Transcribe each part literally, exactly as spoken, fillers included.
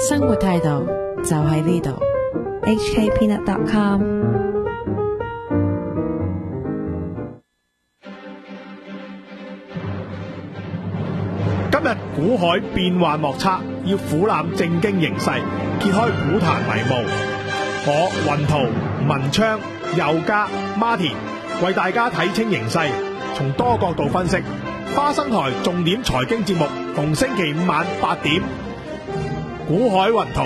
生活態度就喺呢度 H K peanut dot com。 今日股海變幻莫測，要俯瞰正經形勢，揭開股壇迷霧。我雲圖、文昌、佑嘉、Martin 為大家睇清形勢，從多角度分析。花生台重點財經節目，逢星期五晚八點，股海雲圖。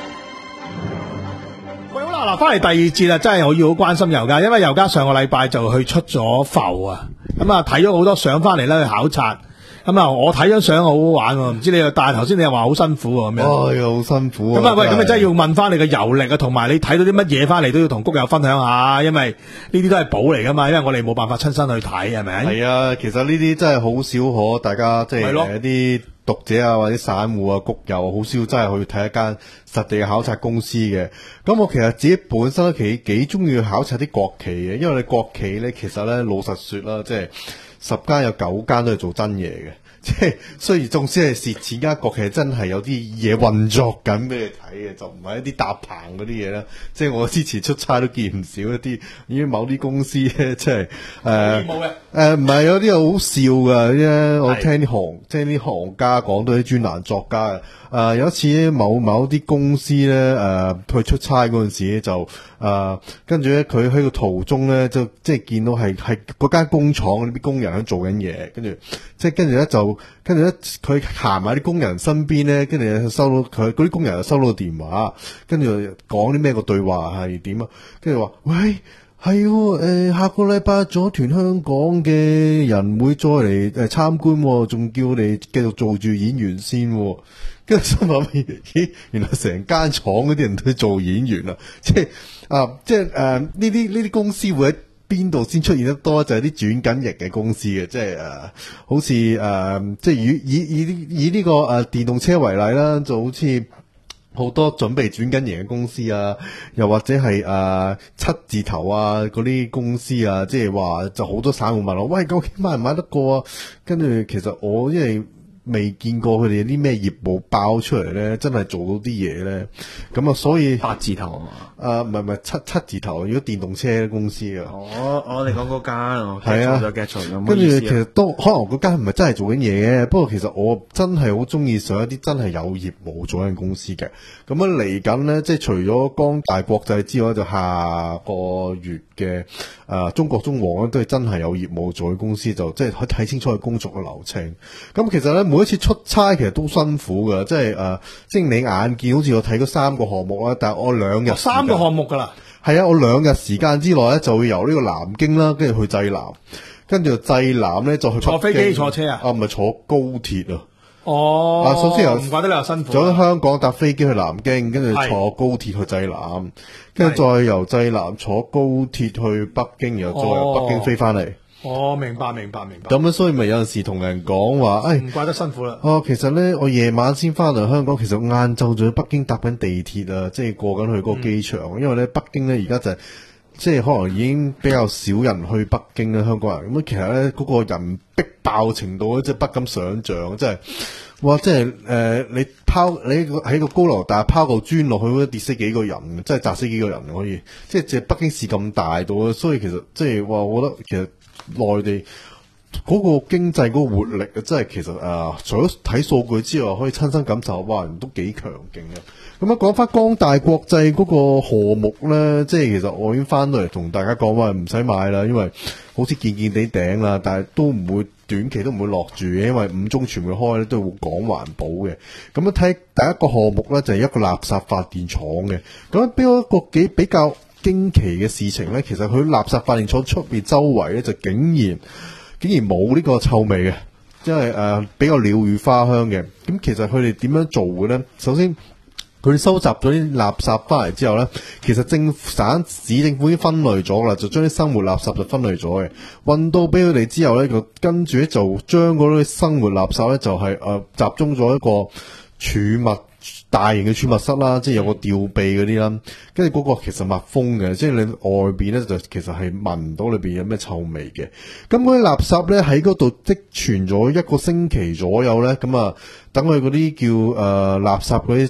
喂，好啦，嗱，翻嚟第二節啦，真係我要好關心佑嘉，因為佑嘉上個禮拜就去出咗埠啊，咁啊睇咗好多相翻嚟咧去考察。咁啊，我睇張相好好玩喎，唔知你又，但係頭先你又話好辛苦喎，咁樣。 哎呀，好辛苦啊！ 咁啊，喂，咁啊真係要問翻你嘅遊歷啊，同埋你睇到啲乜嘢翻嚟都要同谷友分享下，因為呢啲都係寶嚟噶嘛，因為我哋冇辦法親身去睇，係咪？ 係啊，其實呢啲真係好少可，大家即係誒一啲讀者啊或者散戶啊谷友好少真係去睇一間實地嘅考察公司嘅。咁我其實自己本身都幾幾中意去考察啲國企嘅，因為你國企咧其實咧老實說啦，即係。十間有九間都係做真嘢嘅，即係雖然縱使係蝕錢，間國企真係有啲嘢運作緊俾你睇嘅，就唔係一啲搭棚嗰啲嘢啦。即係我之前出差都見唔少一啲，已經某啲公司咧，即係誒誒唔係有啲好笑噶，啲我聽啲行即係啲行家講到啲專欄作家嘅。誒、呃，有一次咧，某某啲公司咧，誒、呃，去出差嗰陣時咧，就誒，跟住咧，佢喺個途中咧，就即係見到係係嗰間工廠啲工人喺做緊嘢，跟住即係跟住咧就，跟住咧佢行埋啲工人身邊咧，跟住收到佢嗰啲工人就收到電話，跟住講啲咩個對話係點啊？跟住話喂。係誒、呃，下個禮拜組團香港嘅人會再嚟誒參觀，仲叫我哋繼續做住演員先。跟住心諗，咦，原來成間廠嗰啲人都做演員啦！即係啊，即係誒呢啲呢啲公司會喺邊度先出現得多？就係啲轉緊型嘅公司嘅，即係誒、呃，好似誒、呃，即係以以以以呢個誒、呃、電動車為例啦，就好似。好多準備轉緊型嘅公司啊，又或者係誒、呃、七字頭啊嗰啲公司啊，即係話就好多散戶問我，喂，究竟買唔買得過啊？跟住其實我因為未見過佢哋啲咩業務爆出嚟咧，真係做到啲嘢咧，咁啊，所以八字頭啊嘛。 誒，唔係唔係七七字頭，如果電動車公司啊， 我我哋講嗰間， 係啊，跟住其實都可能嗰間唔係真係做緊嘢嘅，不過其實我真係好中意上一啲真係有業務做緊公司嘅。咁樣嚟緊呢，即係除咗光大國際之外，就下個月嘅誒、呃、中國中黃咧，都係真係有業務做嘅公司，就即係可以睇清楚佢工作嘅流程。咁其實咧，每一次出差其實都辛苦噶，即係誒、呃，即係你眼見好似我睇咗三個項目啦，但係我兩日、哦、 三個項目噶啦， 係啊，我兩日時間之內咧就會由呢個南京啦，跟住去濟南，跟住濟南咧就去坐飛機坐車啊， 啊唔係坐高鐵啊。 哦， 啊，首先由唔怪得你又辛苦， 咗香港搭飛機去南京，跟住坐高鐵去濟南，跟住再由濟南坐高鐵去北京，然後再由北京飛翻嚟。 哦，明白明白明白。 咁樣所以咪有陣時同人講話，誒、哎， 唔怪得辛苦啦。 哦，其實咧我夜晚先翻嚟香港，其實晏晝就去北京搭緊地鐵啊，即係過緊去嗰個機場，嗯、因為咧北京咧而家就係、是。即係可能已經比較少人去北京啦，香港人咁其實咧嗰、那個人逼爆程度咧，即係不敢想象，即係哇！即係誒、呃，你拋你喺個高樓大廈拋個磚落去，都跌死幾個人，即係砸死幾個人可以。即係即係北京市咁大度，所以其實即係話，我覺得其實內地嗰個經濟嗰個活力啊，真係其實誒、呃，除咗睇數據之外，可以親身感受，哇，人都幾強勁嘅。咁啊，講翻光大國際嗰個項目咧，即係其實我已經翻到嚟同大家講話唔使買啦，因為好似見見地頂啦，但係都唔會短期都唔會落住嘅，因為五中全會開咧都會講環保嘅。咁樣睇第一個項目咧就係一個垃圾發電廠嘅。咁樣俾我一個幾比較驚奇嘅事情咧，其實佢垃圾發電廠出邊周圍咧就竟然竟然冇呢個臭味嘅，即係誒比較鳥語花香嘅。咁其實佢哋點樣做嘅咧？首先佢哋收集咗啲垃圾翻嚟之後呢，其實政府省市政府已經分類咗啦，就將啲生活垃圾就分類咗嘅，運到俾佢哋之後呢，就跟住咧就將嗰啲生活垃圾呢，就係、是、誒、呃、集中咗一個儲物大型嘅儲物室啦，即係有個吊臂嗰啲啦，跟住嗰個其實密封嘅，即係你外邊呢，就其實係聞唔到裏邊有咩臭味嘅。咁嗰啲垃圾呢，喺嗰度積存咗一個星期左右呢，咁啊等佢嗰啲叫誒、呃、垃圾嗰啲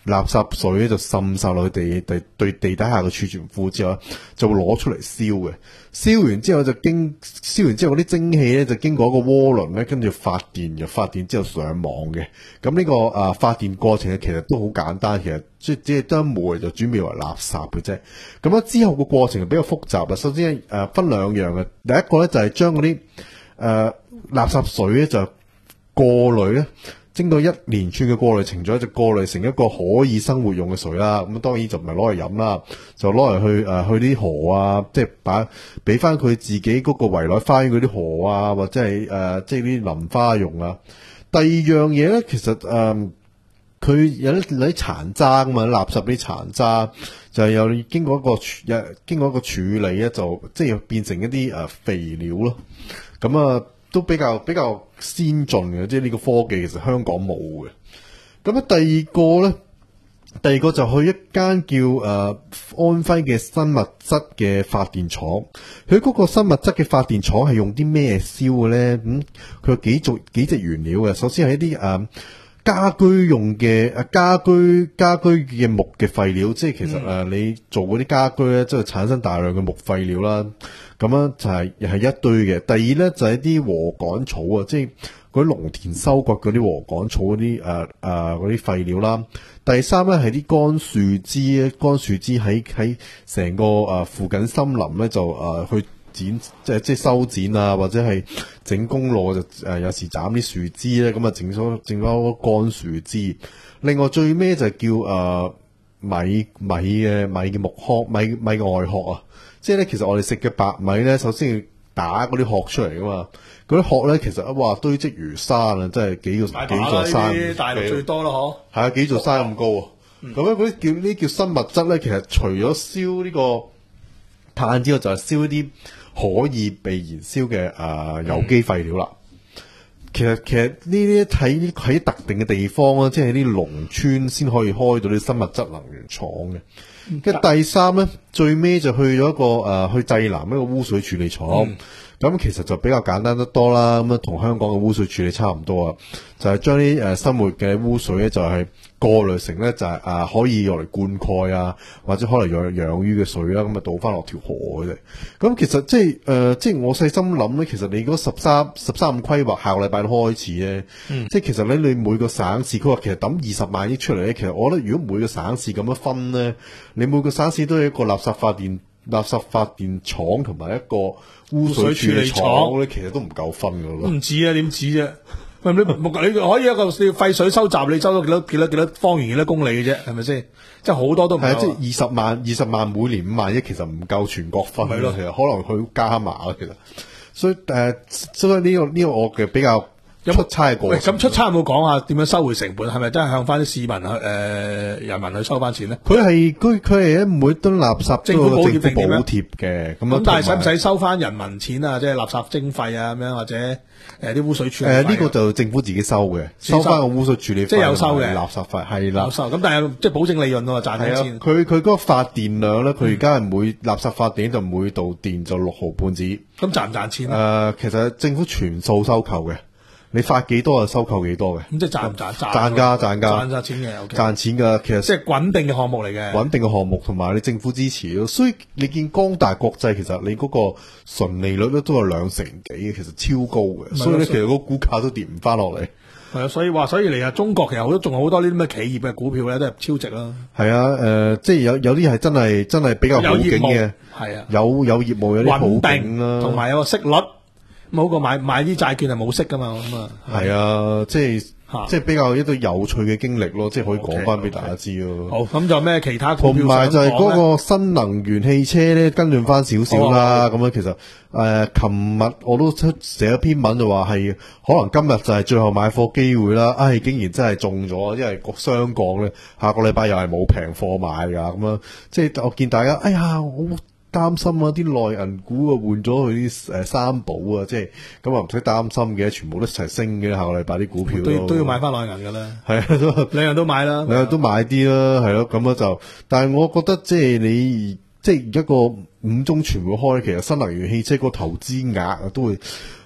垃圾水咧就滲晒落去地地對地底下嘅儲存庫之後，就會攞出嚟燒嘅。燒完之後就經燒完之後嗰啲蒸汽咧就經過一個渦輪咧，跟住發電，又發電之後上網嘅。咁呢、這個啊、呃、發電過程其實都好簡單，其實即係只係將煤就轉變為垃圾嘅啫。咁樣之後個過程就比較複雜啦。首先誒、呃、分兩樣嘅，第一個咧就係將嗰啲誒垃圾水咧就過濾咧。經過一連串嘅過濾程序，就過濾成一個可以生活用嘅水啦。咁當然就唔係攞嚟飲啦，就攞嚟去誒、呃、去啲河啊，即係把俾翻佢自己嗰個圍內花園嗰啲河啊，或者係誒、呃、即係啲淋花用啊。第二樣嘢咧，其實誒佢、呃、有啲有啲殘渣噶嘛，垃圾啲殘渣就係有經過一個處經過一個處理咧，就即係變成一啲誒、呃、肥料咯。咁啊。都比較比較先進嘅，即係呢個科技其實香港冇嘅。咁啊，第二個咧，第二個就去一間叫誒、呃、安徽嘅生物質嘅發電廠。佢嗰個生物質嘅發電廠係用啲咩燒嘅咧？咁、嗯、佢有幾種幾隻原料嘅。首先係一啲誒、呃、家居用嘅誒家居家居嘅木嘅廢料，即係其實誒、呃、你做嗰啲家居咧，即係產生大量嘅木廢料啦。咁樣就係又係一堆嘅。第二咧就係一啲禾稈草啊，即係嗰啲農田收割嗰啲禾稈草嗰啲誒誒嗰啲廢料啦。第三咧係啲乾樹枝咧，乾樹枝喺喺成個誒、呃、附近森林咧就誒、呃、去剪，即係即係修剪啊，或者係整公路就誒、呃、有時斬啲樹枝咧，咁啊整咗整咗乾樹枝。另外最尾就係叫誒、呃、米米嘅米嘅木殼，米米嘅外殼啊。即係咧，其實我哋食嘅白米咧，首先要打嗰啲殼出嚟噶嘛。嗰啲殼咧，其實哇堆積如山啊，真係幾個幾座山。 大陸最多咯，嗬。係啊， 幾座山咁高啊。咁咧嗰啲叫呢叫生物質咧，其實除咗燒呢個碳之外，就係燒一啲可以被燃燒嘅誒有機廢料啦。嗯、其實其實呢啲喺喺特定嘅地方啊，即係啲農村先可以開到啲生物質能源廠嘅。跟住第三咧，最尾就去咗一個誒、呃、去濟南一個污水處理廠，咁、嗯、其實就比較簡單得多啦。咁啊，同香港嘅污水處理差唔多啊，就係將啲誒生活嘅污水咧，就係、是、過濾成咧就係、是、啊、呃、可以用嚟灌溉啊，或者可能養養魚嘅水啦，咁啊倒翻落條河嘅啫。咁其實即係誒、呃，即係我細心諗咧，其實你嗰十三十三五規劃下個禮拜都開始咧，嗯、即係其實咧你每個省市佢話其實抌二十萬億出嚟咧，其實我覺得如果每個省市咁樣分咧。你每個省市都有一個垃圾發電、垃圾發電廠同埋一個污水處理廠咧，其實都唔夠分噶咯。唔止啊，點止啫？你你可以一個廢水收集，你收咗幾多幾多幾多方圓幾多公里嘅啫，係咪先？即係好多都唔係啊！即係二十萬、二十萬每年五萬億，其實唔夠全國分咯。其實可能去加碼咯，其實。所以誒、呃，所以呢、這個呢、這個我嘅比較。有出差過？咁出差有冇講下點樣收回成本？係咪真係向翻啲市民去誒、呃、人民去收翻錢咧？佢係佢佢係每噸垃圾政府補貼定補貼嘅咁樣，但係使唔使收翻人民錢啊？即係垃圾徵費啊咁樣，或者誒啲、呃、污水處理費？誒呢、呃這個就政府自己收嘅，收翻個污水處理費，即係有收嘅垃圾費係啦，有收。咁但係即係保證利潤喎，賺緊錢。佢佢嗰個發電量咧，佢而家係每垃圾發電就每度電就六毫半子。咁賺唔賺錢咧？誒、呃，其實政府全數收購嘅。你發幾多就收購幾多嘅，咁即係賺唔賺？賺噶賺噶，賺晒錢嘅，賺錢噶。其實即係穩定嘅項目嚟嘅，穩定嘅項目同埋你政府支持咯。所以你見光大國際其實你嗰個純利率咧都有兩成幾嘅，其實超高嘅。所以咧其實個股價都跌唔翻落嚟。係啊，所以話所以嚟啊，中國其實好多仲有好多呢啲咩企業嘅股票咧都係超值啦。係啊，誒、呃，即係有有啲係真係真係比較好景嘅，係啊，有有業務有啲好景啦，同埋有個息率。冇個買買啲債券係冇息噶嘛，咁啊係啊，即係即係比較一對有趣嘅經歷咯，即係可以講翻俾大家知咯。好，咁就咩其他股票？同埋就係嗰個新能源汽車咧，跟進翻少少啦。咁樣其實誒，琴日我都出寫一篇文就話係可能今日就係最後買貨機會啦。唉，竟然真係中咗，因為個雙降咧，下個禮拜又係冇平貨買噶。咁樣即係我見大家，哎呀，我擔心啊！啲內銀股啊換咗佢啲誒三寶啊，即係咁啊唔使擔心嘅，全部都一齊升嘅。下個禮拜啲股票都都要買翻內銀噶啦，係啊，兩樣都買啦，兩樣都買啲啦，係咯，咁樣就。但係我覺得即係你即係一個五中全會開，其實新能源汽車個投資額啊都會，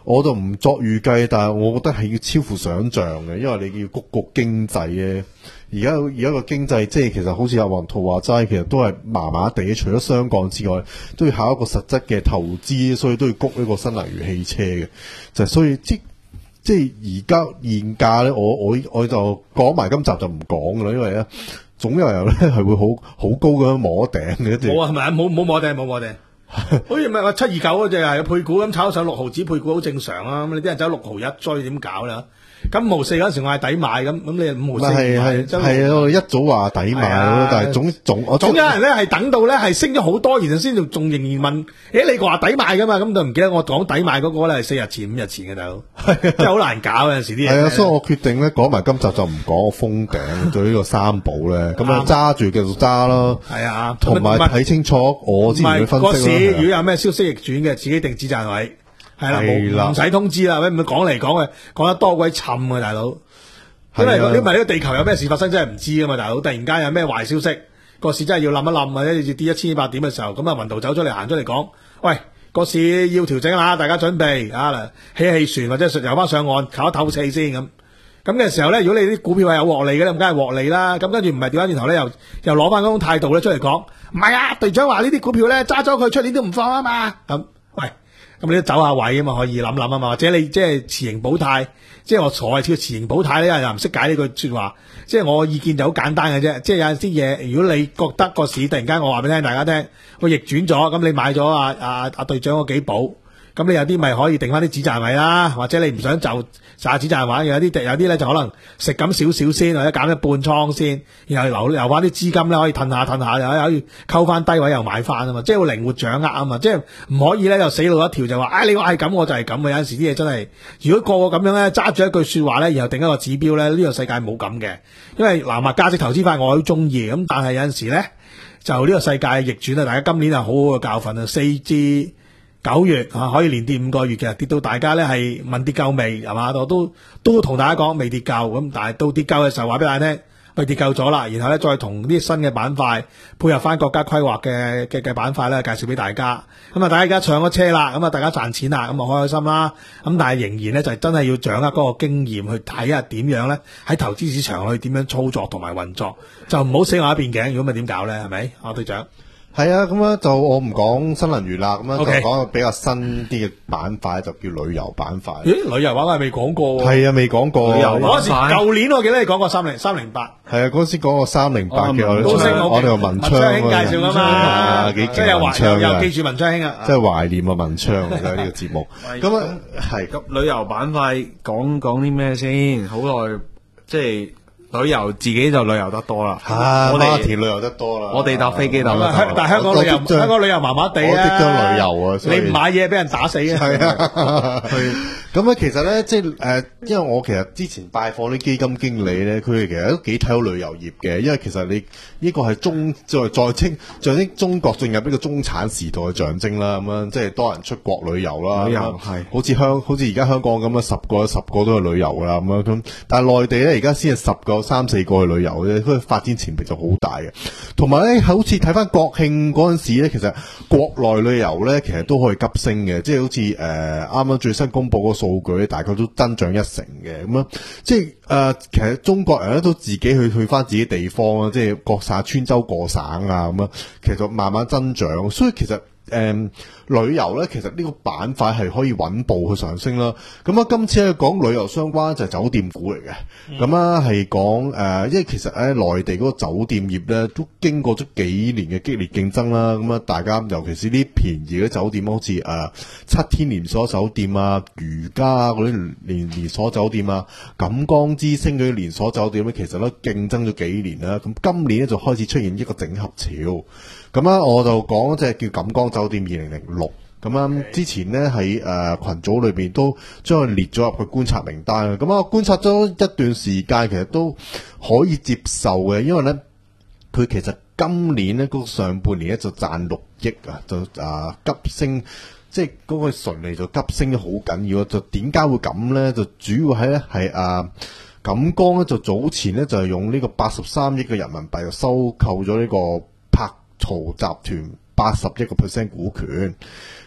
我就唔作預計，但係我覺得係要超乎想象嘅，因為你要谷谷經濟咧。而家而家個經濟即係其實好似阿黃圖話齋，其實都係麻麻地，除咗雙降之外，都要考一個實質嘅投資，所以都要谷呢個新能源汽車嘅。就所以即即係而家現價咧，我我我就講埋今集就唔講噶啦，因為咧總有人咧係會好好高咁樣摸頂嘅。 冇啊，係咪啊？冇冇摸頂，冇摸頂。好似咪話七二九嗰隻係配股咁炒上六毫子配股好正常啊！咁你啲人走六毫一追點搞啦？咁五毫四嗰陣時我係抵買咁，咁你五毫四係係係啊！我一早話抵買咯，但係總總我總有人咧係等到咧係升咗好多，然後先仲仍然問，誒你話抵買噶嘛？咁就唔記得我講抵買嗰個咧係四日前五日前嘅大佬，真係好難搞有陣時啲嘢。係啊， 所以我決定咧講埋今集就唔講個封頂對呢個三寶咧，咁啊揸住繼續揸咯。 係啊， 同埋睇清楚我之前嘅分析咯。 個市如果有咩消息逆轉嘅，自己定止賺位。係啦，冇唔使通知啦，喂，唔講嚟講去，講得多鬼沉啊，大佬。因為因為呢個地球有咩事發生真係唔知噶嘛，大佬。突然間有咩壞消息，個市真係要冧一冧，或者要跌一千二百點嘅時候，咁啊，雲圖走出嚟行出嚟講，喂，個市要調整啦，大家準備啊，起起船或者游翻上岸，唞一唞氣先咁。咁嘅時候咧，如果你啲股票係有獲利嘅，咁梗係獲利啦。咁跟住唔係調翻轉頭咧，又又攞翻嗰種態度咧出嚟講，唔係啊，隊長話呢啲股票咧揸咗佢出年都唔放啊嘛，咁喂。咁你都走下位啊嘛，可以諗諗啊嘛，或者你即係持盈保泰，即係我所謂叫持盈保泰咧，又唔識解呢句說話。即係我意見就好簡單嘅啫，即係有陣啲嘢，如果你覺得個市突然間我話俾你聽，大家聽，佢逆轉咗，咁你買咗啊啊啊隊長嗰幾寶，咁你有啲咪可以定翻啲止賺位啦，或者你唔想就晒止賺位，有啲有啲咧就可能食咁少少先，或者減一半倉先，然後留留翻啲資金咧可以褪下褪下，又可以溝翻低位又買翻啊嘛，即係會靈活掌握啊嘛，即係唔可以咧就死路一條就話，唉、哎、你話係咁我就係咁嘅，有陣時啲嘢真係，如果個個咁樣咧揸住一句說話咧，然後定一個指標咧，呢、這個世界冇咁嘅，因為南亞價值投資法我好中意，咁但係有陣時咧就呢個世界逆轉啊，大家今年係好好嘅教訓啊，四至九月啊，可以連跌五個月嘅，跌到大家咧係問跌夠未係嘛？我都都同大家講未跌夠，咁但係到跌夠嘅時候話俾大家聽，喂跌夠咗啦，然後咧再同啲新嘅板塊配合翻國家規劃嘅嘅嘅板塊咧介紹俾大家，咁啊大家而家上咗車啦，咁啊大家賺錢啦，咁啊開開心啦，咁但係仍然咧就係真係要掌握嗰個經驗去睇下點樣咧喺投資市場去點樣操作同埋運作，就唔好死我一邊頸，如果咪點搞咧？係咪啊隊長？ 係啊，咁樣就我唔講新能源啦，咁樣就講個比較新啲嘅板塊，就叫旅遊板塊。 咦，旅遊板塊未講過？ 係啊，未講過。 嗰時舊年我記得你講過三零三零八。 係啊，嗰時講過三零八嘅， 我哋我哋個文昌兄介紹啊嘛， 幾即係懷又記住文昌兄啊， 即係懷念啊文昌嘅呢個節目。咁啊係。 咁旅遊板塊講講啲咩先？好耐即係。旅遊自己就旅遊得多啦， 我哋田旅遊得多啦， 我哋搭飛機搭得多， 但係香港旅遊香港旅遊麻麻地啊， 我即將旅遊啊， 你唔買嘢俾人打死嘅。 係啊，咁啊，其實咧，即係誒，因為我其實之前拜訪啲基金經理咧，佢哋其實都幾睇好旅遊業嘅，因為其實你呢個係中再再稱象徵中國進入呢個中產時代嘅象徵啦，咁樣即係多人出國旅遊啦， 旅遊係好似香好似而家香港咁啊，十個十個都係旅遊噶啦，咁樣咁，但係內地咧而家先係十個三四個去旅遊嘅，佢發展潛力就好大嘅。同埋咧，好似睇翻國慶嗰陣時咧，其實國內旅遊咧，其實都可以急升嘅，即係好似誒啱啱最新公布嗰個數據，大概都增長一成嘅咁樣。即係誒、呃，其實中國人咧都自己去去翻自己地方啦，即係各省穿州過省啊咁樣，其實慢慢增長。所以其實誒、呃、旅遊咧，其實呢個板塊係可以穩步去上升啦。咁啊，今次咧講旅遊相關就係酒店股嚟嘅。咁啊係講誒，因為其實喺內地嗰個酒店業咧都經過咗幾年嘅激烈競爭啦。咁啊，大家尤其是啲便宜嘅酒店，好似誒、呃、七天連鎖酒店啊、如家嗰啲連連鎖酒店啊、錦江之星嗰啲連鎖酒店咧，其實都競爭咗幾年啦。咁今年咧就開始出現一個整合潮。咁啊，我就講隻叫錦江酒店二零零六。咁啊，之前咧喺誒群組裏邊都將佢列咗入去觀察名單。咁啊，觀察咗一段時間，其實都可以接受嘅，因為咧佢其實今年咧嗰個上半年咧就賺六億啊，就啊急升，即係嗰個純利就急升得好緊要。就點解會咁咧？就主要喺咧係啊錦江咧就早前咧就係用呢個八十三億嘅人民幣就收購咗呢個柏曹集團八十一個 percent 股權。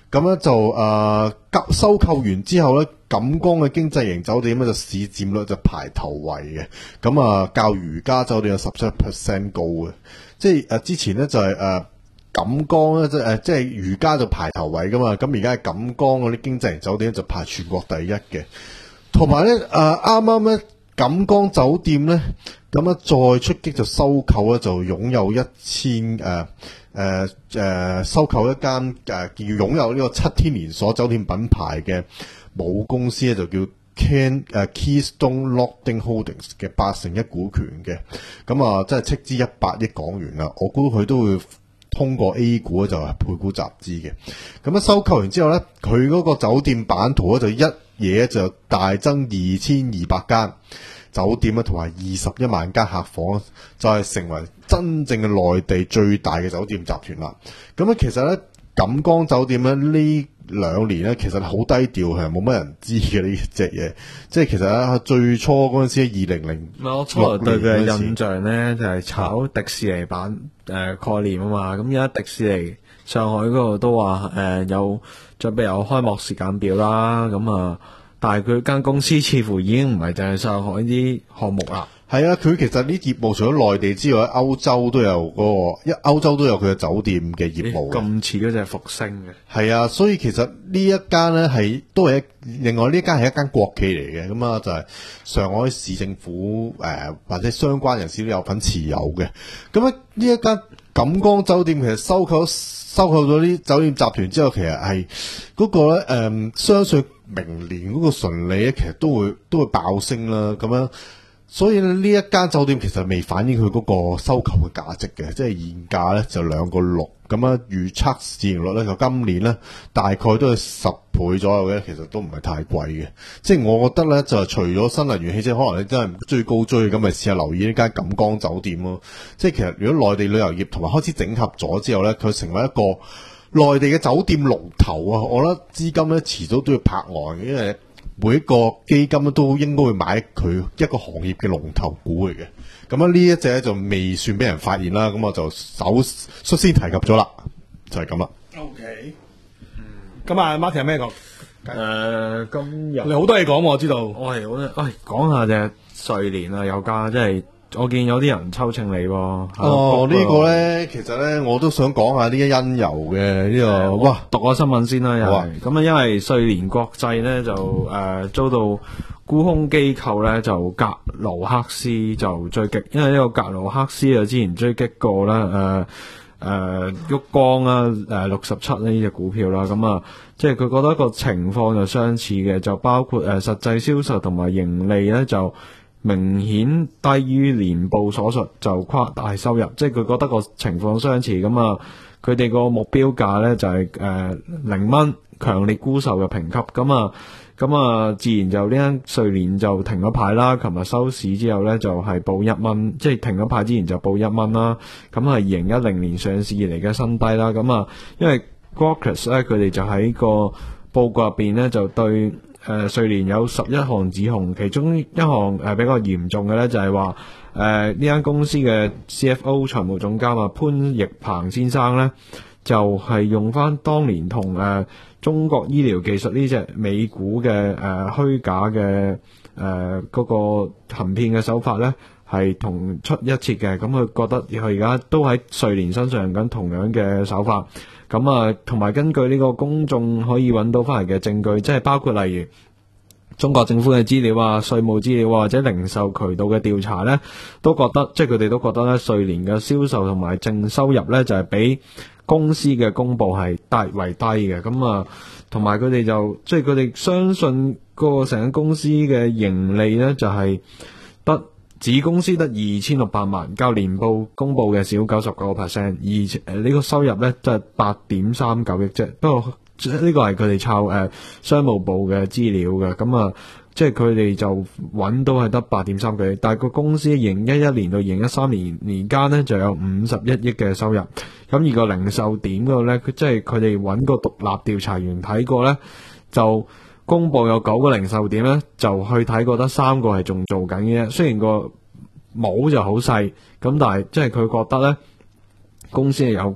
咁咧就誒急收購完之後咧，錦江嘅經濟型酒店咧就市佔率就排頭位嘅，咁啊較如家酒店有十七 percent 高嘅，即係誒之前咧就係誒錦江咧即係誒即係如家就排頭位噶嘛，咁而家係錦江嗰啲經濟型酒店就排全國第一嘅，同埋咧誒啱啱咧錦江酒店咧咁咧再出擊就收購咧就擁有一千誒。誒誒、呃，收購一間誒叫擁有呢個七天連鎖酒店品牌嘅母公司咧，就叫 Ken 誒、呃、Keystone Lodging Holdings 嘅八成一股權嘅，咁啊，即係斥資一百億港元啦。我估佢都會通過 A 股咧就係配股集資嘅。咁啊，收購完之後咧，佢嗰個酒店版圖咧就一嘢就大增二千二百間酒店啊，同埋二十一萬間客房，就係、是、成為真正嘅內地最大嘅酒店集團啦。咁咧，其實咧錦江酒店咧呢兩年咧，其實好低調，係冇乜人知嘅呢隻嘢。即係其實咧最初嗰陣時，二零零我初嚟對佢嘅印象咧就係、是、炒迪士尼版誒、呃、概念啊嘛。咁而家迪士尼上海嗰度都話誒、呃、有準備有開幕時間表啦。咁啊。但係佢間公司似乎已經唔係淨係上海啲項目啦。 係啊，佢其實啲業務除咗內地之外，歐洲都有嗰、嗰個，一歐洲都有佢嘅酒店嘅業務。 咁似嗰隻復星嘅。 係啊，所以其實呢一間咧係都係一，另外呢一間係一間國企嚟嘅，咁啊就係上海市政府誒、呃、或者相關人士都有份持有嘅。咁啊呢一間錦江酒店其實收購收購咗啲酒店集團之後，其實係嗰個咧誒、呃，相信明年嗰個純利咧，其實都會都會爆升啦。咁樣，所以咧呢一間酒店其實未反映佢嗰個收購嘅價值嘅，即係現價咧就兩個六咁樣，預測市盈率咧就今年咧大概都係十倍左右嘅，其實都唔係太貴嘅。即係我覺得咧就除咗新能源汽車，可能你真係唔追高追，咁咪試下留意呢間錦江酒店咯。即係其實如果內地旅遊業同埋開始整合咗之後咧，佢成為一個內地嘅酒店龍頭啊！我覺得資金咧遲早都要拍岸，因為每一個基金都應該會買佢一個行業嘅龍頭股嚟嘅。咁啊呢一隻咧就未算俾人發現啦，咁我就首率先提及咗啦，就係咁啦。 O K， 嗯，咁啊，Martin 有咩講？ 誒，今日你好多嘢講，我知道。 我係好咧，喂，講下隻瑞年啊，有家即係。我見有啲人抽秤你喎。 哦，這個、呢個咧，其實咧，我都想講下呢一因由嘅呢、這個。 嗯、哇，讀個新聞先啦，又係咁啊，因為瑞年國際咧就誒、呃、遭到沽空機構咧就格勞克斯就追擊，因為呢個格勞克斯啊之前追擊過啦，誒誒旭光啊，誒六十七呢隻股票啦，咁啊，即係佢覺得個情況就相似嘅，就包括誒、呃、實際銷售同埋盈利咧就明顯低於年報所述，就誇大收入，即係佢覺得個情況相似咁啊。佢哋個目標價咧就係誒零蚊，強烈沽售嘅評級咁啊。咁啊，自然就呢間瑞年就停咗牌啦。琴日收市之後咧就係、是、報一蚊，即係停咗牌之前就報一蚊啦。咁係二零一零年上市以嚟嘅新低啦。咁啊，因為 Grokers 咧佢哋就喺個報告入邊咧就對。誒、呃，瑞年有十一項指控，其中一項誒、呃、比較嚴重嘅咧就係話，誒呢間公司嘅 C F O 財務總監啊潘奕鵬先生咧，就係、是、用翻當年同誒、呃、中國醫療技術呢隻美股嘅誒、呃、虛假嘅誒嗰個行騙嘅手法咧，係同出一轍嘅。咁佢覺得佢而家都喺瑞年身上用緊同樣嘅手法。咁啊，同埋根據呢個公眾可以揾到翻嚟嘅證據，即係包括例如中國政府嘅資料啊、稅務資料啊，或者零售渠道嘅調查呢，都覺得即係佢哋都覺得呢，瑞年嘅銷售同埋淨收入呢，就係、是、比公司嘅公佈係低為低嘅。咁啊，同埋佢哋就即係佢哋相信個成間公司嘅盈利呢，就係、是、得。子公司得二千六百萬，較年報公佈嘅少九十九個 percent， 而誒呢、這個收入咧即係八點三九億啫。不過呢個係佢哋抄誒商務部嘅資料嘅，咁啊即係佢哋就揾到係得八點三九億，但係個公司二零一一年到二零一三年年間咧就有五十一億嘅收入。咁而個零售點嗰度咧，佢即係佢哋揾個獨立調查員睇過咧就。公佈有九個零售點咧，就去睇過得三個係仲做緊嘅。雖然個模就好細，咁但係即係佢覺得咧，公司係有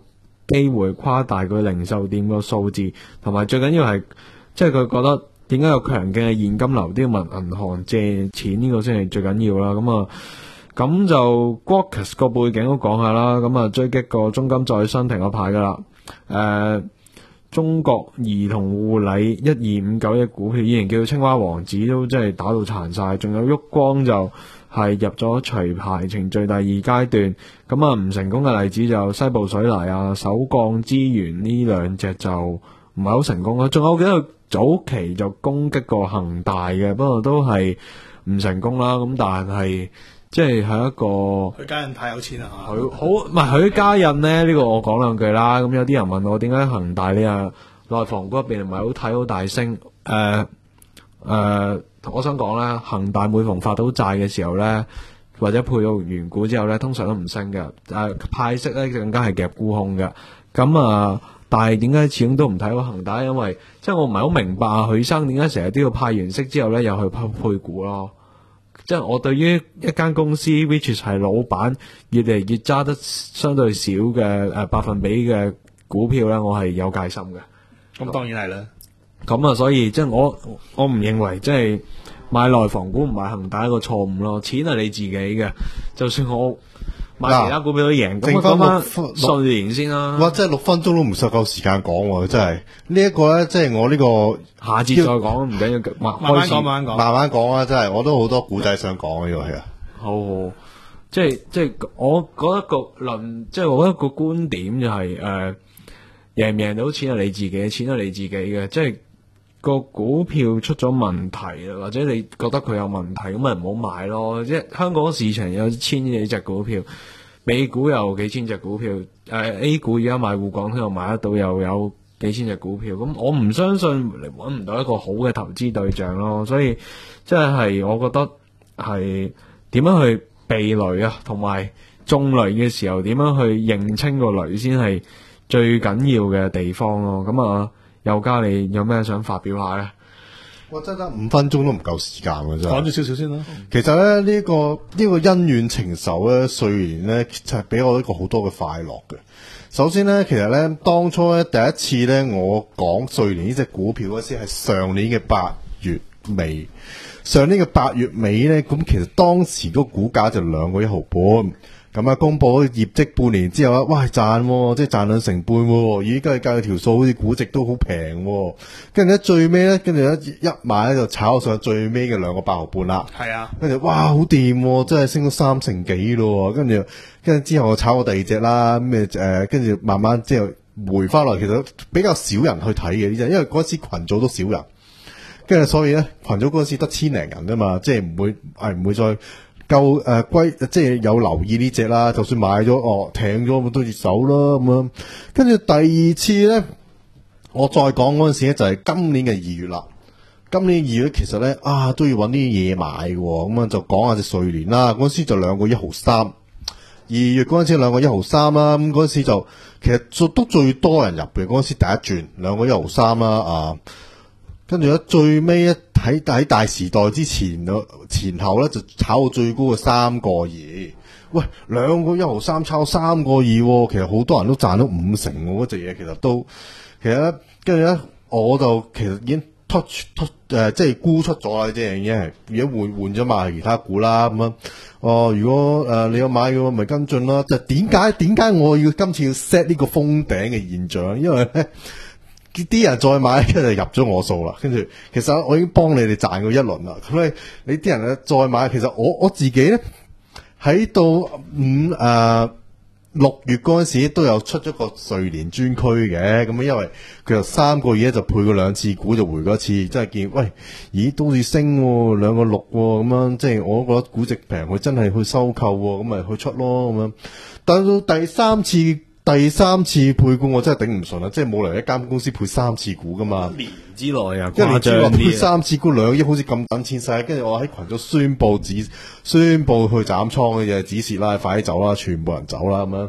機會誇大佢零售店個數字，同埋最緊要係即係佢覺得點解有強勁嘅現金流都要問銀行借錢，呢個先係最緊要啦。咁啊，咁就 Gwocus 個背景都講下啦。咁啊，追擊個中金再新停個牌噶啦。誒、呃，中國兒童護理一二五九億股票，以前叫青蛙王子都真係打到殘晒，仲有旭光就係入咗除牌程序第二階段。咁啊，唔成功嘅例子就西部水泥啊、首鋼資源呢兩隻就唔係好成功啦。仲有幾個早期就攻擊過恒大嘅，不過都係唔成功啦。咁但係即係係一個許家印太有錢啦， 佢好唔係許家印呢？呢、呢個我講兩句啦。咁有啲人問我點解恒大呢啊內房股入邊唔係好睇好大升？誒、呃、誒、呃，我想講咧，恒大每逢發到債嘅時候咧，或者配到完股之後咧，通常都唔升嘅。誒、呃、派息咧更加係夾沽空嘅。咁啊，但係點解始終都唔睇好恒大？因為即係我唔係好明白啊，許生點解成日都要派完息之後咧又去配配股咯？即係我對於一間公司 which 係老闆越嚟越揸得相對少嘅誒、呃、百分比嘅股票咧，我係有戒心嘅。 咁當然係啦。 咁啊，所以即係我我唔認為即係買內房股唔買恒大一個錯誤咯。錢係你自己嘅，就算我買其他股票都贏。咁講翻順年先啦。 哇！真係六分鐘都唔夠夠時間講喎，真係呢一個咧，即係我呢個下次再講唔緊要，慢慢慢講，慢慢講， 慢慢講啊！真係我都好多古仔想講呢個係啊。 好好，即係即係我覺得個論，即係我覺得個觀點就係、是、誒、呃、贏唔贏到錢係你自己，錢係你自己嘅。即係個股票出咗問題啦，或者你覺得佢有問題，咁咪唔好買咯。即係香港市場有千幾隻股票，美股有幾千隻股票，誒、呃、A 股而家買滬港通又買得到，又有幾千隻股票。咁我唔相信你揾唔到一個好嘅投資對象咯。所以即係我覺得係點樣去避雷啊，同埋中雷嘅時候點樣去認清個雷先係最緊要嘅地方咯。咁啊，佑嘉你有咩想發表下咧？ 我真得五分鐘都唔夠時間嘅啫。 講咗少少先啦。 其實咧呢、呢個呢、呢個恩怨情仇咧，歲年咧就係俾我一個好多嘅快樂嘅。首先咧，其實咧當初咧第一次咧我講歲年呢隻股票嗰時係上年嘅八月尾。上年嘅八月尾咧，咁其實當時個股價就兩個一毫半，咁啊公佈咗業績半年之後啊，哇賺、哦，即係賺兩成半、哦，咦跟住計條數，好似估值都好平、哦，跟住咧最尾咧，跟住咧一買咧就炒上最尾嘅兩個八毫半啦， 係啊， 跟住哇好掂、哦，真係升咗三成幾咯，跟住跟住之後我炒過第二隻啦，咩誒，跟、呃、住慢慢之後回翻來，其實比較少人去睇嘅呢隻，因為嗰時群組都少人。跟住所以咧，群組嗰陣時得千零人啫嘛，即係唔會係唔會再夠誒歸，即係有留意呢隻啦。就算買咗哦，艇咗咁都接手啦咁樣。跟住第二次咧，我再講嗰陣時咧，就係今年嘅二月啦。今年二月其實咧啊，都要揾啲嘢買嘅，咁啊就講下隻歲年啦。嗰陣時就兩個一毫三，二月嗰陣時兩個一毫三啦。咁嗰陣時就其實都最多人入嘅，嗰陣時第一轉兩個一毫三啦啊。跟住咧，最尾一喺喺大時代之前前後咧，就炒到最高嘅三個二。喂，兩個一毫三炒三個二，其實好多人都賺到五成喎。嗰隻嘢其實都，其實咧，跟住咧，我就其實已經突出誒，即係沽出咗啦。呢隻嘢已經係而家換換咗賣其他股啦。咁樣哦，如果誒、呃、你有買嘅話，咪跟進啦。就點解點解我要今次要 set 呢個封頂嘅現象？因為咧。啲人再買，跟住入咗我數啦。跟住，其實我已經幫你哋賺過一輪啦。咁你你啲人咧再買，其實我我自己咧喺到五誒六月嗰陣時都有出咗個歲年專區嘅。咁因為佢由三個月就配過兩次股，就回過一次，即係見喂，咦都似升喎，兩個六喎，咁樣即係我覺得估值平，佢真係去收購喎，咁咪去出咯咁樣。但到第三次。第三次配股我真係頂唔順啦，即係冇理由一間公司配三次股噶嘛， 一年之內啊， 一年之內配三次股兩億，好似咁等錢使。跟住我喺群組宣布指宣布去斬倉嘅嘢，指示啦，快啲走啦，全部人走啦咁樣。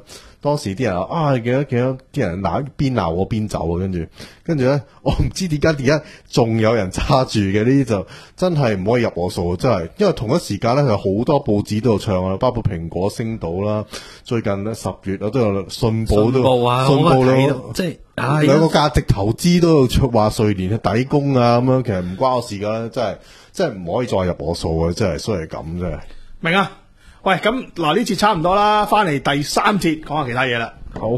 當時啲人啊，幾多幾多啲人鬧邊鬧我邊走啊，跟住跟住咧，我唔知點解點解仲有人揸住嘅，呢啲就真係唔可以入我數，真係，因為同一時間咧，係好多報紙都有唱啊，包括蘋果、星島啦，最近咧十月啊都有信報都報啊， 信報咯， 即係兩、啊、個價值投資都有出話瑞年嘅抵供啊咁樣，其實唔關我事噶，真係真係唔可以再入我數啊，真係雖然係咁真係。 明啊？喂，咁嗱呢節差唔多啦，翻嚟第三節講下其他嘢啦。 好。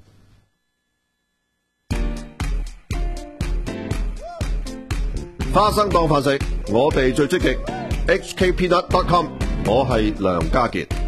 花生當飯食，我哋最積極。H K Peanut dot com， 我係梁家傑。